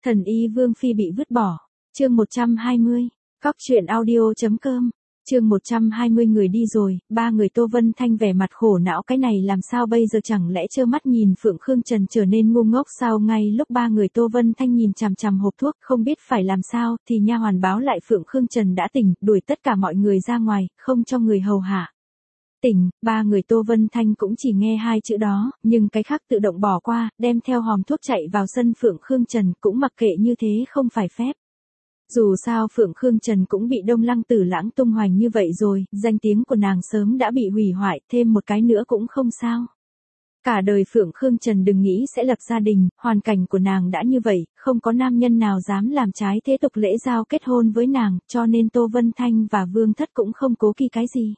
Thần y Vương Phi bị vứt bỏ. Chương 120. Cóc truyện audio.com. Chương 120 người đi rồi, ba người Tô Vân Thanh vẻ mặt khổ não, cái này làm sao bây giờ, chẳng lẽ trơ mắt nhìn Phượng Khương Trần trở nên ngu ngốc sao? Ngay lúc ba người Tô Vân Thanh nhìn chằm chằm hộp thuốc không biết phải làm sao, thì nha hoàn báo lại Phượng Khương Trần đã tỉnh, đuổi tất cả mọi người ra ngoài, không cho người hầu hạ. Tỉnh, ba người Tô Vân Thanh cũng chỉ nghe hai chữ đó, nhưng cái khác tự động bỏ qua, đem theo hòm thuốc chạy vào sân Phượng Khương Trần, cũng mặc kệ như thế không phải phép. Dù sao Phượng Khương Trần cũng bị Đông Lăng Tử Lãng tung hoành như vậy rồi, danh tiếng của nàng sớm đã bị hủy hoại, thêm một cái nữa cũng không sao. Cả đời Phượng Khương Trần đừng nghĩ sẽ lập gia đình, hoàn cảnh của nàng đã như vậy, không có nam nhân nào dám làm trái thế tục lễ giao kết hôn với nàng, cho nên Tô Vân Thanh và Vương Thất cũng không cố kỵ cái gì.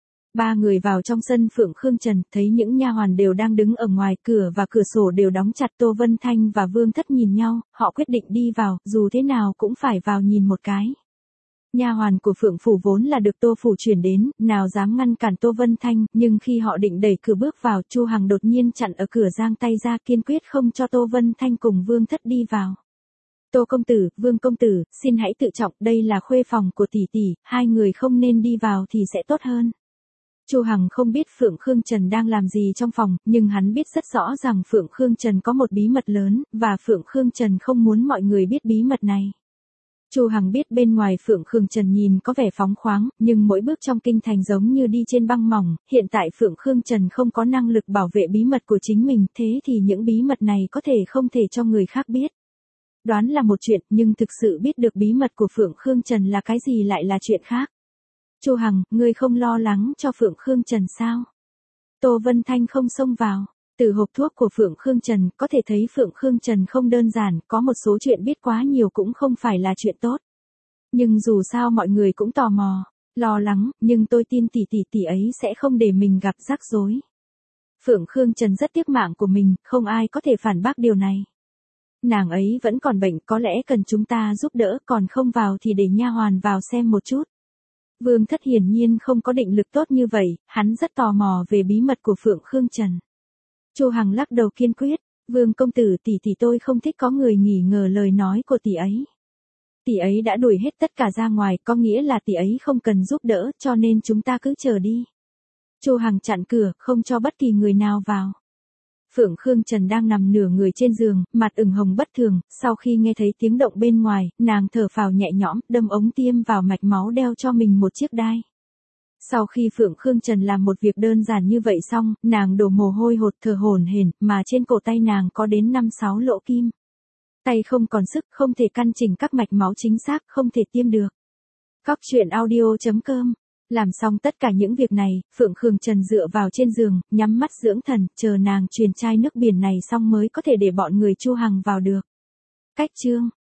Ba người vào trong sân Phượng Khương Trần, thấy những nha hoàn đều đang đứng ở ngoài, cửa và cửa sổ đều đóng chặt. Tô Vân Thanh và Vương Thất nhìn nhau, họ quyết định đi vào, dù thế nào cũng phải vào nhìn một cái. Nha hoàn của Phượng phủ vốn là được Tô phủ chuyển đến, nào dám ngăn cản Tô Vân Thanh, nhưng khi họ định đẩy cửa bước vào, Chu Hằng đột nhiên chặn ở cửa, giang tay ra kiên quyết không cho Tô Vân Thanh cùng Vương Thất đi vào. Tô công tử, Vương công tử, xin hãy tự trọng, đây là khuê phòng của tỷ tỷ, hai người không nên đi vào thì sẽ tốt hơn. Chu Hằng không biết Phượng Khương Trần đang làm gì trong phòng, nhưng hắn biết rất rõ rằng Phượng Khương Trần có một bí mật lớn, và Phượng Khương Trần không muốn mọi người biết bí mật này. Chu Hằng biết bên ngoài Phượng Khương Trần nhìn có vẻ phóng khoáng, nhưng mỗi bước trong kinh thành giống như đi trên băng mỏng, hiện tại Phượng Khương Trần không có năng lực bảo vệ bí mật của chính mình, thế thì những bí mật này có thể không thể cho người khác biết. Đoán là một chuyện, nhưng thực sự biết được bí mật của Phượng Khương Trần là cái gì lại là chuyện khác. Chu Hằng, ngươi không lo lắng cho Phượng Khương Trần sao? Tô Vân Thanh không xông vào. Từ hộp thuốc của Phượng Khương Trần, có thể thấy Phượng Khương Trần không đơn giản, có một số chuyện biết quá nhiều cũng không phải là chuyện tốt. Nhưng dù sao mọi người cũng tò mò, lo lắng, nhưng tôi tin tỷ ấy sẽ không để mình gặp rắc rối. Phượng Khương Trần rất tiếc mạng của mình, không ai có thể phản bác điều này. Nàng ấy vẫn còn bệnh, có lẽ cần chúng ta giúp đỡ, còn không vào thì để nha hoàn vào xem một chút. Vương Thất hiển nhiên không có định lực tốt như vậy, hắn rất tò mò về bí mật của Phượng Khương Trần. Chu Hằng lắc đầu kiên quyết, Vương công tử, tỷ tôi không thích có người nghi ngờ lời nói của tỷ ấy. Tỷ ấy đã đuổi hết tất cả ra ngoài, có nghĩa là tỷ ấy không cần giúp đỡ, cho nên chúng ta cứ chờ đi. Chu Hằng chặn cửa, không cho bất kỳ người nào vào. Phượng Khương Trần đang nằm nửa người trên giường, mặt ửng hồng bất thường, sau khi nghe thấy tiếng động bên ngoài, nàng thở phào nhẹ nhõm, đâm ống tiêm vào mạch máu, đeo cho mình một chiếc đai. Sau khi Phượng Khương Trần làm một việc đơn giản như vậy xong, nàng đổ mồ hôi hột thở hổn hển, mà trên cổ tay nàng có đến 5-6 lỗ kim. Tay không còn sức, không thể căn chỉnh các mạch máu chính xác, không thể tiêm được. Cóc truyện audio.com. Làm xong tất cả những việc này, Phượng Khương Trần dựa vào trên giường, nhắm mắt dưỡng thần, chờ nàng truyền chai nước biển này xong mới có thể để bọn người Chu Hằng vào được. Cách chương